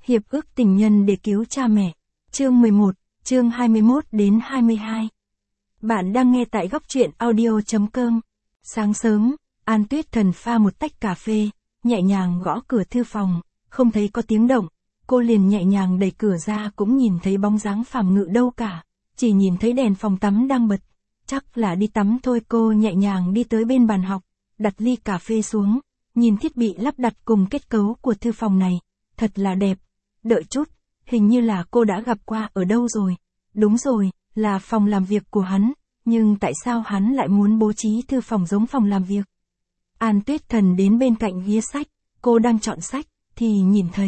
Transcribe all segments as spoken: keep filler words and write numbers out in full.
Hiệp ước tình nhân để cứu cha mẹ. Chương mười một, chương hai mươi mốt đến hai mươi hai. Bạn đang nghe tại góc truyện audio chấm com. Sáng sớm, An Tuyết Thần pha một tách cà phê, nhẹ nhàng gõ cửa thư phòng, không thấy có tiếng động. Cô liền nhẹ nhàng đẩy cửa ra cũng nhìn thấy bóng dáng Phàm Ngự đâu cả, chỉ nhìn thấy đèn phòng tắm đang bật. Chắc là đi tắm thôi. Cô nhẹ nhàng đi tới bên bàn học, đặt ly cà phê xuống, nhìn thiết bị lắp đặt cùng kết cấu của thư phòng này, thật là đẹp. Đợi chút, hình như là cô đã gặp qua ở đâu rồi. Đúng rồi, là phòng làm việc của hắn, nhưng tại sao hắn lại muốn bố trí thư phòng giống phòng làm việc? An Tuyết Thần đến bên cạnh ghế sách, cô đang chọn sách, thì nhìn thấy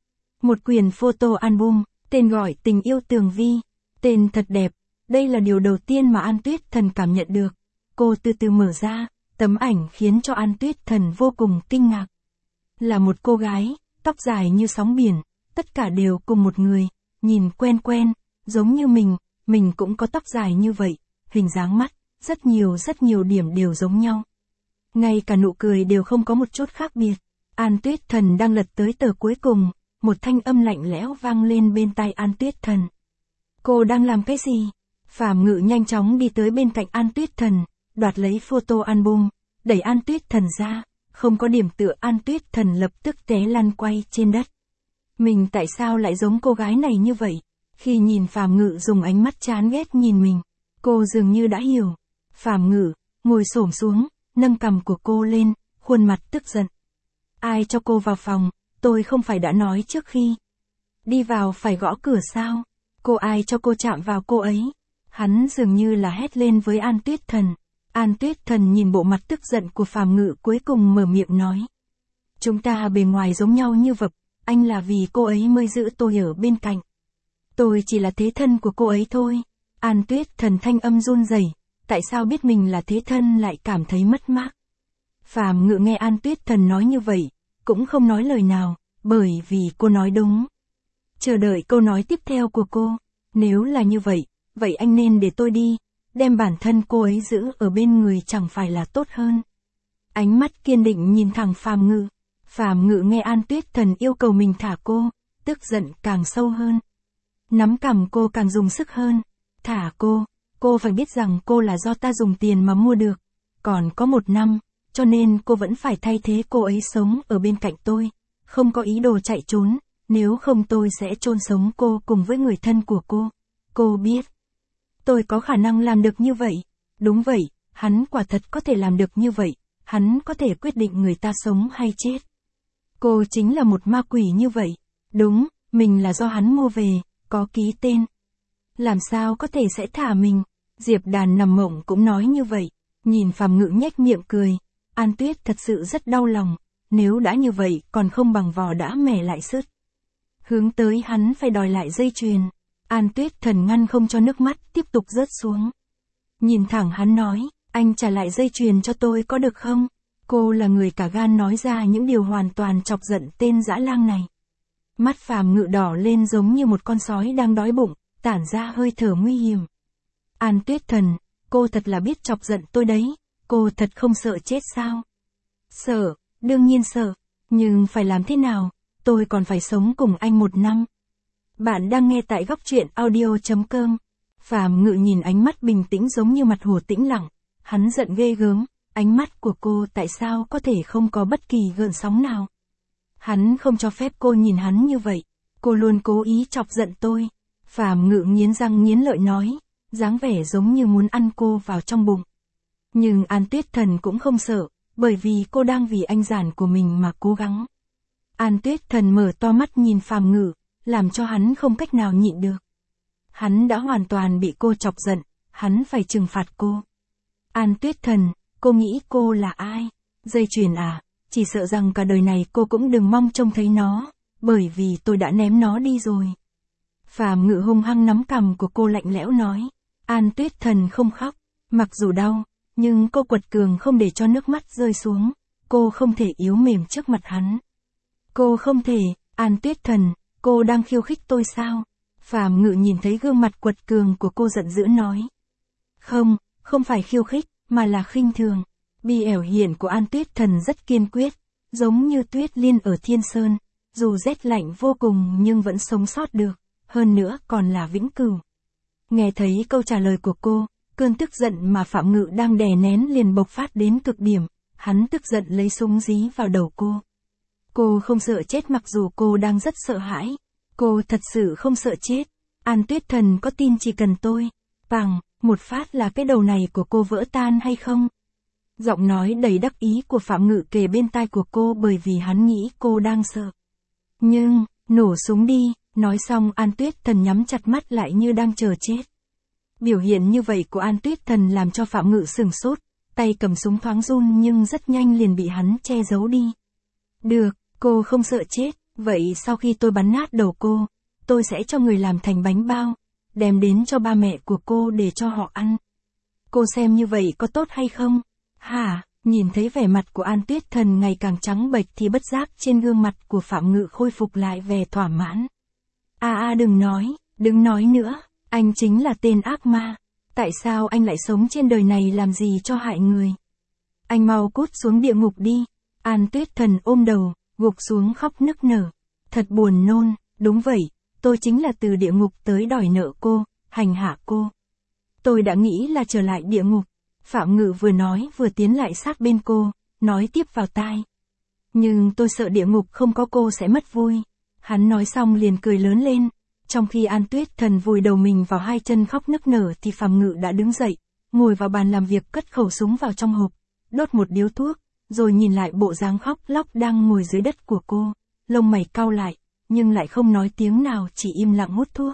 một quyển photo album, tên gọi Tình Yêu Tường Vi. Tên thật đẹp, đây là điều đầu tiên mà An Tuyết Thần cảm nhận được. Cô từ từ mở ra, tấm ảnh khiến cho An Tuyết Thần vô cùng kinh ngạc. Là một cô gái, tóc dài như sóng biển, tất cả đều cùng một người, nhìn quen quen, giống như mình, mình cũng có tóc dài như vậy, hình dáng mắt, rất nhiều rất nhiều điểm đều giống nhau. Ngay cả nụ cười đều không có một chút khác biệt. An Tuyết Thần đang lật tới tờ cuối cùng, một thanh âm lạnh lẽo vang lên bên tai An Tuyết Thần. Cô đang làm cái gì? Phàm Ngự nhanh chóng đi tới bên cạnh An Tuyết Thần, đoạt lấy photo album, đẩy An Tuyết Thần ra, không có điểm tựa. An Tuyết Thần lập tức té lăn quay trên đất. Mình tại sao lại giống cô gái này như vậy? Khi nhìn Phàm Ngự dùng ánh mắt chán ghét nhìn mình, cô dường như đã hiểu. Phàm Ngự ngồi xổm xuống, nâng cằm của cô lên, khuôn mặt tức giận. Ai cho cô vào phòng? Tôi không phải đã nói trước khi đi vào phải gõ cửa sao? Cô ai cho cô chạm vào cô ấy? Hắn dường như là hét lên với An Tuyết Thần. An Tuyết Thần nhìn bộ mặt tức giận của Phàm Ngự cuối cùng mở miệng nói. Chúng ta bề ngoài giống nhau như vật, anh là vì cô ấy mới giữ tôi ở bên cạnh. Tôi chỉ là thế thân của cô ấy thôi. An Tuyết Thần thanh âm run rẩy, tại sao biết mình là thế thân lại cảm thấy mất mát. Phàm Ngự nghe An Tuyết Thần nói như vậy, cũng không nói lời nào, bởi vì cô nói đúng. Chờ đợi câu nói tiếp theo của cô. Nếu là như vậy, vậy anh nên để tôi đi, đem bản thân cô ấy giữ ở bên người chẳng phải là tốt hơn. Ánh mắt kiên định nhìn thẳng Phàm Ngự. Phàm Ngự nghe An Tuyết Thần yêu cầu mình thả cô, tức giận càng sâu hơn. Nắm cằm cô càng dùng sức hơn. Thả cô, cô phải biết rằng cô là do ta dùng tiền mà mua được. Còn có một năm, cho nên cô vẫn phải thay thế cô ấy sống ở bên cạnh tôi. Không có ý đồ chạy trốn, nếu không tôi sẽ chôn sống cô cùng với người thân của cô. Cô biết, tôi có khả năng làm được như vậy. Đúng vậy, hắn quả thật có thể làm được như vậy. Hắn có thể quyết định người ta sống hay chết. Cô chính là một ma quỷ như vậy. Đúng, mình là do hắn mua về, có ký tên. Làm sao có thể sẽ thả mình? Diệp Đàn nằm mộng cũng nói như vậy. Nhìn Phàm Ngự nhếch miệng cười. An Tuyết thật sự rất đau lòng. Nếu đã như vậy còn không bằng vò đã mẻ lại sứt. Hướng tới hắn phải đòi lại dây chuyền. An Tuyết Thần ngăn không cho nước mắt tiếp tục rớt xuống. Nhìn thẳng hắn nói, anh trả lại dây chuyền cho tôi có được không? Cô là người cả gan nói ra những điều hoàn toàn chọc giận tên dã lang này. Mắt Phàm Ngự đỏ lên giống như một con sói đang đói bụng, tản ra hơi thở nguy hiểm. An Tuyết Thần, cô thật là biết chọc giận tôi đấy. Cô thật không sợ chết sao? Sợ, đương nhiên sợ. Nhưng phải làm thế nào? Tôi còn phải sống cùng anh một năm. Bạn đang nghe tại góc truyện audio chấm com. Phàm Ngự nhìn ánh mắt bình tĩnh giống như mặt hồ tĩnh lặng. Hắn giận ghê gớm. Ánh mắt của cô tại sao có thể không có bất kỳ gợn sóng nào? Hắn không cho phép cô nhìn hắn như vậy. Cô luôn cố ý chọc giận tôi. Phàm Ngự nghiến răng nghiến lợi nói, dáng vẻ giống như muốn ăn cô vào trong bụng. Nhưng An Tuyết Thần cũng không sợ, bởi vì cô đang vì anh giản của mình mà cố gắng. An Tuyết Thần mở to mắt nhìn Phàm Ngự, làm cho hắn không cách nào nhịn được. Hắn đã hoàn toàn bị cô chọc giận, hắn phải trừng phạt cô. An Tuyết Thần, cô nghĩ cô là ai? Dây chuyền à? Chỉ sợ rằng cả đời này cô cũng đừng mong trông thấy nó, bởi vì tôi đã ném nó đi rồi. Phàm Ngự hung hăng nắm cằm của cô lạnh lẽo nói. An Tuyết Thần không khóc, mặc dù đau, nhưng cô quật cường không để cho nước mắt rơi xuống. Cô không thể yếu mềm trước mặt hắn. Cô không thể. An Tuyết Thần, cô đang khiêu khích tôi sao? Phàm Ngự nhìn thấy gương mặt quật cường của cô giận dữ nói. Không, không phải khiêu khích, mà là khinh thường. Bi ẻo hiện của An Tuyết Thần rất kiên quyết, giống như tuyết liên ở Thiên Sơn. dù rét lạnh vô cùng nhưng vẫn sống sót được, hơn nữa còn là vĩnh cửu. Nghe thấy câu trả lời của cô, cơn tức giận mà Phạm Ngự đang đè nén liền bộc phát đến cực điểm, hắn tức giận lấy súng dí vào đầu cô. Cô không sợ chết mặc dù cô đang rất sợ hãi. Cô thật sự không sợ chết. An Tuyết Thần có tin chỉ cần tôi, bằng, một phát là cái đầu này của cô vỡ tan hay không? Giọng nói đầy đắc ý của Phạm Ngự kề bên tai của cô bởi vì hắn nghĩ cô đang sợ. Nhưng, nổ súng đi, nói xong An Tuyết Thần nhắm chặt mắt lại như đang chờ chết. Biểu hiện như vậy của An Tuyết Thần làm cho Phạm Ngự sửng sốt, tay cầm súng thoáng run nhưng rất nhanh liền bị hắn che giấu đi. Được, cô không sợ chết, vậy sau khi tôi bắn nát đầu cô, tôi sẽ cho người làm thành bánh bao, đem đến cho ba mẹ của cô để cho họ ăn. Cô xem như vậy có tốt hay không? Hả? Nhìn thấy vẻ mặt của An Tuyết Thần ngày càng trắng bệch thì bất giác trên gương mặt của Phạm Ngự khôi phục lại vẻ thỏa mãn. À à đừng nói, đừng nói nữa, anh chính là tên ác ma. Tại sao anh lại sống trên đời này làm gì cho hại người? Anh mau cút xuống địa ngục đi. An Tuyết Thần ôm đầu, gục xuống khóc nức nở. Thật buồn nôn, đúng vậy, tôi chính là từ địa ngục tới đòi nợ cô, hành hạ cô. Tôi đã nghĩ là trở lại địa ngục. Phạm Ngự vừa nói vừa tiến lại sát bên cô, nói tiếp vào tai. Nhưng tôi sợ địa ngục không có cô sẽ mất vui. Hắn nói xong liền cười lớn lên. Trong khi An Tuyết Thần vùi đầu mình vào hai chân khóc nức nở thì Phạm Ngự đã đứng dậy, ngồi vào bàn làm việc cất khẩu súng vào trong hộp, đốt một điếu thuốc, rồi nhìn lại bộ dáng khóc lóc đang ngồi dưới đất của cô, lông mày cau lại, nhưng lại không nói tiếng nào chỉ im lặng hút thuốc.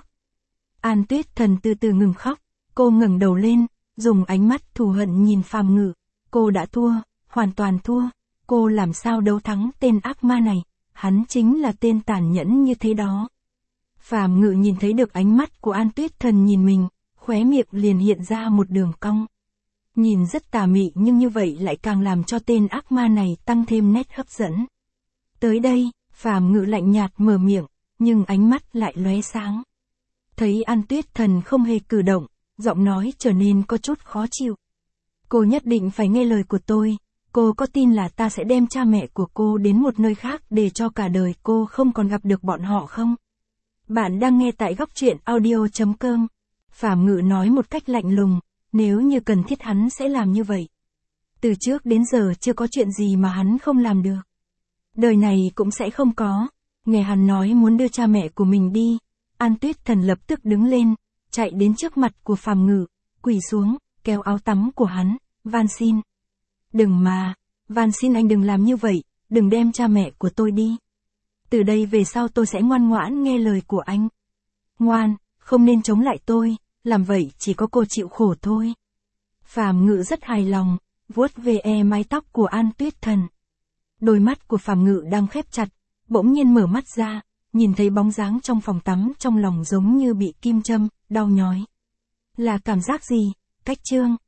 An Tuyết Thần từ từ ngừng khóc, cô ngẩng đầu lên, dùng ánh mắt thù hận nhìn Phạm Ngự, cô đã thua, hoàn toàn thua, cô làm sao đấu thắng tên ác ma này, hắn chính là tên tàn nhẫn như thế đó. Phạm Ngự nhìn thấy được ánh mắt của An Tuyết Thần nhìn mình, khóe miệng liền hiện ra một đường cong. Nhìn rất tà mị nhưng như vậy lại càng làm cho tên ác ma này tăng thêm nét hấp dẫn. Tới đây, Phạm Ngự lạnh nhạt mở miệng, nhưng ánh mắt lại lóe sáng. Thấy An Tuyết Thần không hề cử động, giọng nói trở nên có chút khó chịu. Cô nhất định phải nghe lời của tôi, cô có tin là ta sẽ đem cha mẹ của cô đến một nơi khác để cho cả đời cô không còn gặp được bọn họ không? Bạn đang nghe tại góc truyện audio chấm com. Phạm Ngự nói một cách lạnh lùng, nếu như cần thiết hắn sẽ làm như vậy. Từ trước đến giờ chưa có chuyện gì mà hắn không làm được. Đời này cũng sẽ không có. Nghe hắn nói muốn đưa cha mẹ của mình đi, An Tuyết Thần lập tức đứng lên, chạy đến trước mặt của Phạm Ngự, quỳ xuống, kéo áo tắm của hắn, van xin. Đừng mà, van xin anh đừng làm như vậy, đừng đem cha mẹ của tôi đi. Từ đây về sau tôi sẽ ngoan ngoãn nghe lời của anh. Ngoan, không nên chống lại tôi, làm vậy chỉ có cô chịu khổ thôi. Phạm Ngự rất hài lòng, vuốt về e mái tóc của An Tuyết Thần. Đôi mắt của Phạm Ngự đang khép chặt, bỗng nhiên mở mắt ra, nhìn thấy bóng dáng trong phòng tắm trong lòng giống như bị kim châm, đau nhói. Là cảm giác gì? Cách chương